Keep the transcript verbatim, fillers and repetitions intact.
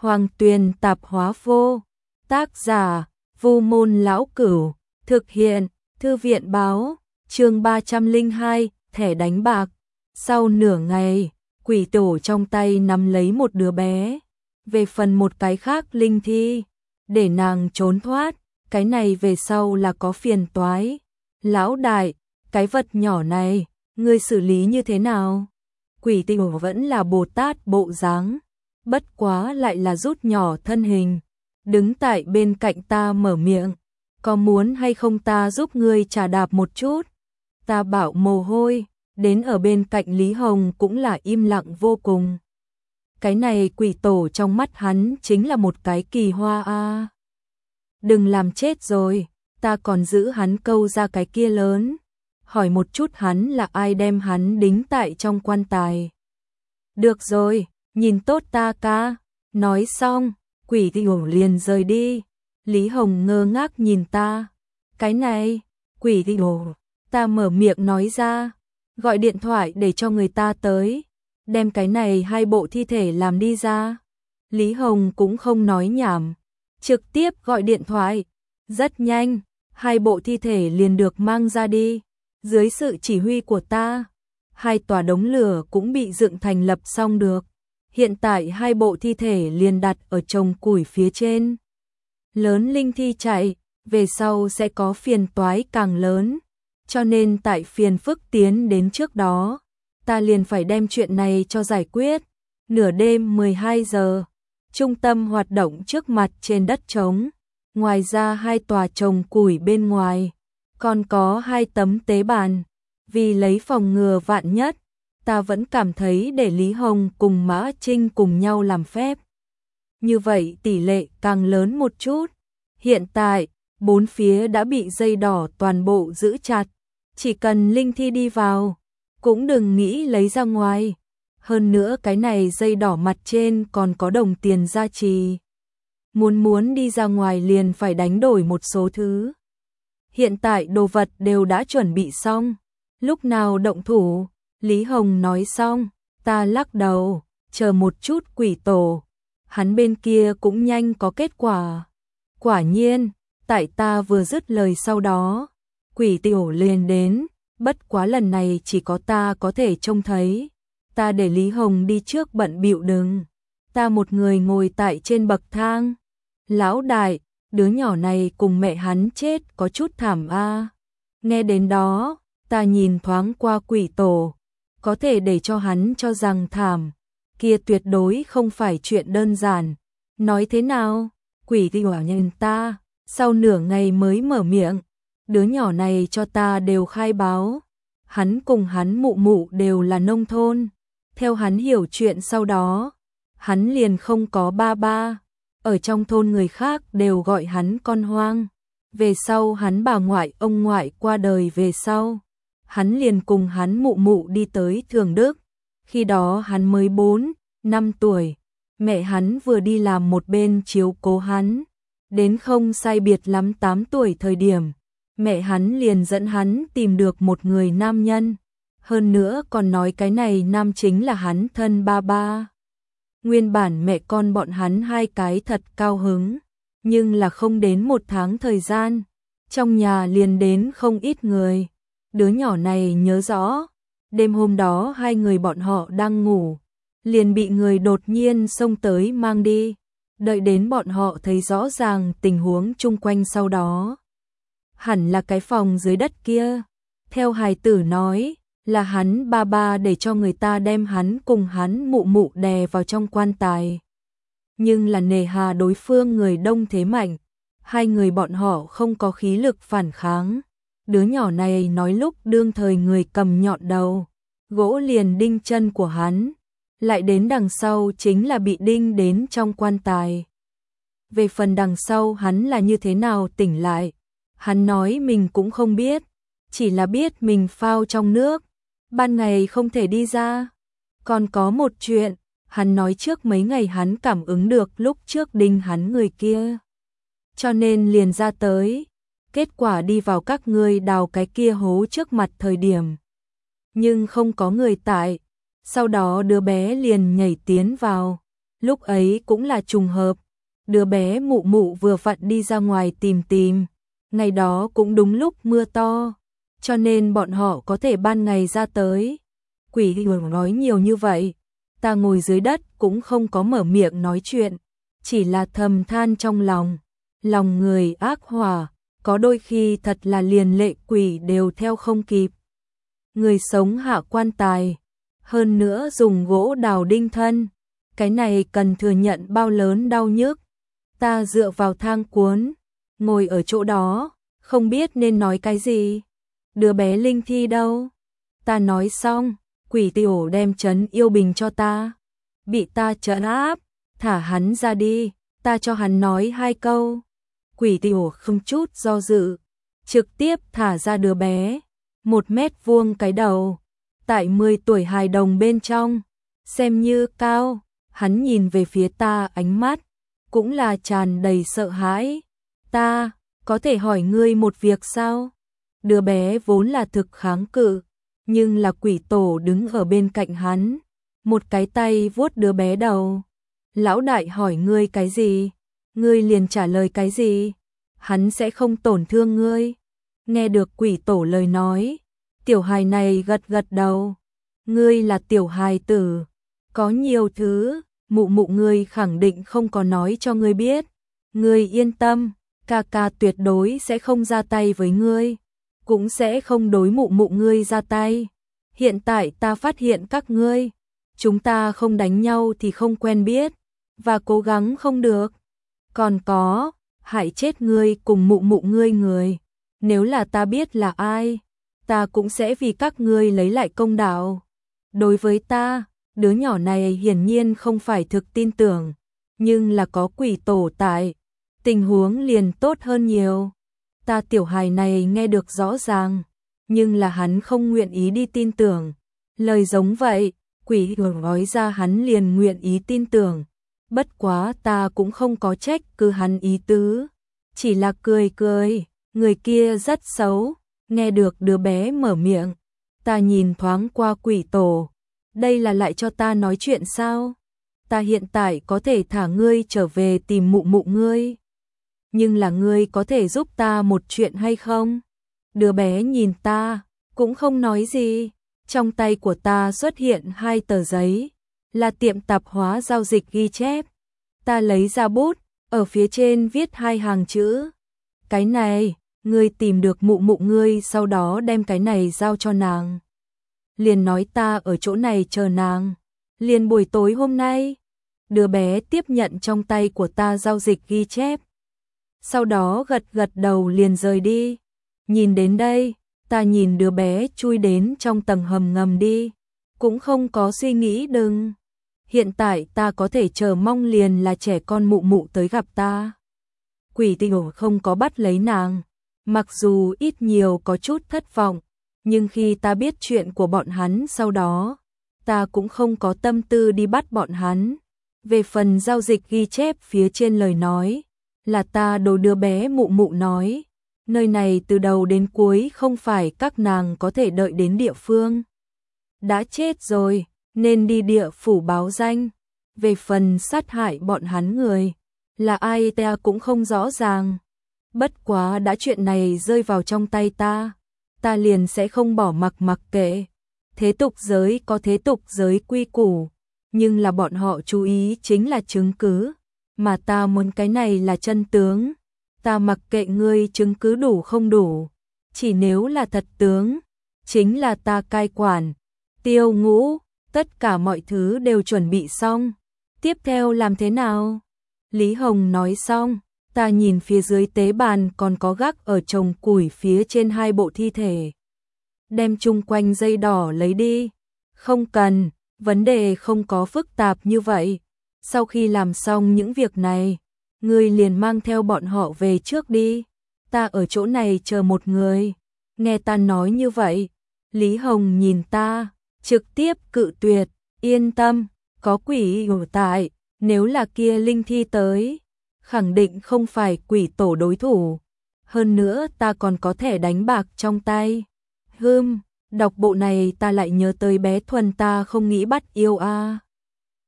Hoàng Tuyền Tạp Hóa Vô. Tác giả: Vu Môn Lão Cửu. Thực hiện: Thư viện báo. Chương ba trăm lẻ hai, thẻ đánh bạc. Sau nửa ngày, quỷ tổ trong tay nắm lấy một đứa bé. Về phần một cái khác linh thi, để nàng trốn thoát, cái này về sau là có phiền toái. Lão đại, cái vật nhỏ này, ngươi xử lý như thế nào? Quỷ tổ vẫn là Bồ Tát bộ dáng, bất quá lại là rút nhỏ thân hình, đứng tại bên cạnh ta mở miệng, có muốn hay không ta giúp ngươi trà đạp một chút? Ta bảo mồ hôi, đến ở bên cạnh Lý Hồng cũng là im lặng vô cùng. Cái này quỷ tổ trong mắt hắn chính là một cái kỳ hoa a. À. Đừng làm chết rồi, ta còn giữ hắn câu ra cái kia lớn. Hỏi một chút hắn là ai đem hắn đính tại trong quan tài. Được rồi, nhìn tốt ta ca. Nói xong, quỷ tổ liền rời đi. Lý Hồng ngơ ngác nhìn ta. Cái này, quỷ tổ, ta mở miệng nói ra. Gọi điện thoại để cho người ta tới. Đem cái này hai bộ thi thể làm đi ra. Lý Hồng cũng không nói nhảm. Trực tiếp gọi điện thoại. Rất nhanh, hai bộ thi thể liền được mang ra đi. Dưới sự chỉ huy của ta, hai tòa đống lửa cũng bị dựng thành lập xong được. Hiện tại hai bộ thi thể liền đặt ở chồng củi phía trên. Lớn linh thi chạy, về sau sẽ có phiền toái càng lớn. Cho nên tại phiền phức tiến đến trước đó, ta liền phải đem chuyện này cho giải quyết. Nửa đêm mười hai giờ, trung tâm hoạt động trước mặt trên đất trống. Ngoài ra hai tòa chồng củi bên ngoài, còn có hai tấm tế bàn. Vì lấy phòng ngừa vạn nhất, ta vẫn cảm thấy để Lý Hồng cùng Mã Trinh cùng nhau làm phép. Như vậy tỷ lệ càng lớn một chút. Hiện tại, bốn phía đã bị dây đỏ toàn bộ giữ chặt. Chỉ cần linh thi đi vào, cũng đừng nghĩ lấy ra ngoài. Hơn nữa cái này dây đỏ mặt trên còn có đồng tiền gia trì. Muốn muốn đi ra ngoài liền phải đánh đổi một số thứ. Hiện tại đồ vật đều đã chuẩn bị xong. Lúc nào động thủ? Lý Hồng nói xong, ta lắc đầu, chờ một chút quỷ tổ. Hắn bên kia cũng nhanh có kết quả. Quả nhiên, tại ta vừa dứt lời sau đó, quỷ tiểu liền đến, bất quá lần này chỉ có ta có thể trông thấy. Ta để Lý Hồng đi trước bận bịu đừng. Ta một người ngồi tại trên bậc thang. Lão đại, đứa nhỏ này cùng mẹ hắn chết có chút thảm a. Nghe đến đó, ta nhìn thoáng qua quỷ tổ, có thể để cho hắn cho rằng thảm, kia tuyệt đối không phải chuyện đơn giản. Nói thế nào? Quỷ tiểu nhìn ta, sau nửa ngày mới mở miệng, đứa nhỏ này cho ta đều khai báo, hắn cùng hắn mụ mụ đều là nông thôn, theo hắn hiểu chuyện sau đó, hắn liền không có ba ba. Ở trong thôn người khác đều gọi hắn con hoang. Về sau hắn bà ngoại ông ngoại qua đời về sau. Hắn liền cùng hắn mụ mụ đi tới Thường Đức. Khi đó hắn mới bốn, năm tuổi. Mẹ hắn vừa đi làm một bên chiếu cố hắn. Đến không sai biệt lắm tám tuổi thời điểm. Mẹ hắn liền dẫn hắn tìm được một người nam nhân. Hơn nữa còn nói cái này nam chính là hắn thân ba ba. Nguyên bản mẹ con bọn hắn hai cái thật cao hứng, nhưng là không đến một tháng thời gian, trong nhà liền đến không ít người. Đứa nhỏ này nhớ rõ, đêm hôm đó hai người bọn họ đang ngủ, liền bị người đột nhiên xông tới mang đi. Đợi đến bọn họ thấy rõ ràng tình huống chung quanh sau đó. Hẳn là cái phòng dưới đất kia, theo hài tử nói, là hắn ba ba để cho người ta đem hắn cùng hắn mụ mụ đè vào trong quan tài. Nhưng là nề hà đối phương người đông thế mạnh, hai người bọn họ không có khí lực phản kháng. Đứa nhỏ này nói lúc đương thời người cầm nhọn đầu, gỗ liền đinh chân của hắn, lại đến đằng sau chính là bị đinh đến trong quan tài. Về phần đằng sau hắn là như thế nào tỉnh lại, hắn nói mình cũng không biết, chỉ là biết mình phao trong nước. Ban ngày không thể đi ra. Còn có một chuyện, hắn nói trước mấy ngày hắn cảm ứng được lúc trước đinh hắn người kia. Cho nên liền ra tới. Kết quả đi vào các ngươi đào cái kia hố trước mặt thời điểm. Nhưng không có người tại. Sau đó đứa bé liền nhảy tiến vào. Lúc ấy cũng là trùng hợp, đứa bé mụ mụ vừa vặn đi ra ngoài tìm tìm, ngày đó cũng đúng lúc mưa to, cho nên bọn họ có thể ban ngày ra tới. Quỷ hưởng nói nhiều như vậy, ta ngồi dưới đất cũng không có mở miệng nói chuyện, chỉ là thầm than trong lòng, lòng người ác hỏa, có đôi khi thật là liền lệ quỷ đều theo không kịp. Người sống hạ quan tài, hơn nữa dùng gỗ đào đinh thân, cái này cần thừa nhận bao lớn đau nhức. Ta dựa vào thang cuốn, ngồi ở chỗ đó, không biết nên nói cái gì. Đứa bé linh thi đâu? Ta nói xong, quỷ tiểu đem trấn yêu bình cho ta. Bị ta trấn áp, thả hắn ra đi, ta cho hắn nói hai câu. Quỷ tiểu không chút do dự, trực tiếp thả ra đứa bé. Một mét vuông cái đầu, tại mười tuổi hài đồng bên trong, xem như cao. Hắn nhìn về phía ta, ánh mắt cũng là tràn đầy sợ hãi. Ta, có thể hỏi ngươi một việc sao? Đứa bé vốn là thực kháng cự, nhưng là quỷ tổ đứng ở bên cạnh hắn, một cái tay vuốt đứa bé đầu. Lão đại hỏi ngươi cái gì? Ngươi liền trả lời cái gì? Hắn sẽ không tổn thương ngươi. Nghe được quỷ tổ lời nói, tiểu hài này gật gật đầu. Ngươi là tiểu hài tử, có nhiều thứ, mụ mụ ngươi khẳng định không có nói cho ngươi biết. Ngươi yên tâm, ca ca tuyệt đối sẽ không ra tay với ngươi, cũng sẽ không đối mụ mụ ngươi ra tay. Hiện tại ta phát hiện các ngươi, chúng ta không đánh nhau thì không quen biết, và cố gắng không được. Còn có, hại chết ngươi cùng mụ mụ ngươi người. Nếu là ta biết là ai, ta cũng sẽ vì các ngươi lấy lại công đạo. Đối với ta, đứa nhỏ này hiển nhiên không phải thực tin tưởng, nhưng là có quỷ tổ tại, tình huống liền tốt hơn nhiều. Ta tiểu hài này nghe được rõ ràng, nhưng là hắn không nguyện ý đi tin tưởng. Lời giống vậy, quỷ hưởng nói ra hắn liền nguyện ý tin tưởng. Bất quá ta cũng không có trách cứ hắn ý tứ, chỉ là cười cười. Người kia rất xấu. Nghe được đứa bé mở miệng, ta nhìn thoáng qua quỷ tổ. Đây là lại cho ta nói chuyện sao? Ta hiện tại có thể thả ngươi trở về tìm mụ mụ ngươi, nhưng là ngươi có thể giúp ta một chuyện hay không? Đứa bé nhìn ta, cũng không nói gì. Trong tay của ta xuất hiện hai tờ giấy, là tiệm tạp hóa giao dịch ghi chép. Ta lấy ra bút, ở phía trên viết hai hàng chữ. Cái này, ngươi tìm được mụ mụ ngươi, sau đó đem cái này giao cho nàng. Liền nói ta ở chỗ này chờ nàng. Liền buổi tối hôm nay. Đứa bé tiếp nhận trong tay của ta giao dịch ghi chép, sau đó gật gật đầu liền rời đi. Nhìn đến đây, ta nhìn đứa bé chui đến trong tầng hầm ngầm đi, cũng không có suy nghĩ đừng. Hiện tại ta có thể chờ mong liền là trẻ con mụ mụ tới gặp ta. Quỷ tiểu không có bắt lấy nàng, mặc dù ít nhiều có chút thất vọng, nhưng khi ta biết chuyện của bọn hắn sau đó, ta cũng không có tâm tư đi bắt bọn hắn. Về phần giao dịch ghi chép phía trên lời nói, là ta đồ đứa bé mụ mụ nói, nơi này từ đầu đến cuối không phải các nàng có thể đợi đến địa phương. Đã chết rồi, nên đi địa phủ báo danh. Về phần sát hại bọn hắn người, là ai ta cũng không rõ ràng. Bất quá đã chuyện này rơi vào trong tay ta, ta liền sẽ không bỏ mặc mặc kệ. Thế tục giới có thế tục giới quy củ, nhưng là bọn họ chú ý chính là chứng cứ, mà ta muốn cái này là chân tướng. Ta mặc kệ ngươi chứng cứ đủ không đủ, chỉ nếu là thật tướng, chính là ta cai quản. Tiêu Ngũ, tất cả mọi thứ đều chuẩn bị xong, tiếp theo làm thế nào? Lý Hồng nói xong, ta nhìn phía dưới tế bàn còn có gác ở chồng củi phía trên hai bộ thi thể. Đem chung quanh dây đỏ lấy đi. Không cần, vấn đề không có phức tạp như vậy. Sau khi làm xong những việc này, ngươi liền mang theo bọn họ về trước đi. Ta ở chỗ này chờ một người. Nghe ta nói như vậy, Lý Hồng nhìn ta, trực tiếp cự tuyệt. Yên tâm, có quỷ ở tại, nếu là kia linh thi tới, khẳng định không phải quỷ tổ đối thủ. Hơn nữa ta còn có thẻ đánh bạc trong tay. Hừm, đọc bộ này ta lại nhớ tới bé Thuần, ta không nghĩ bắt yêu a.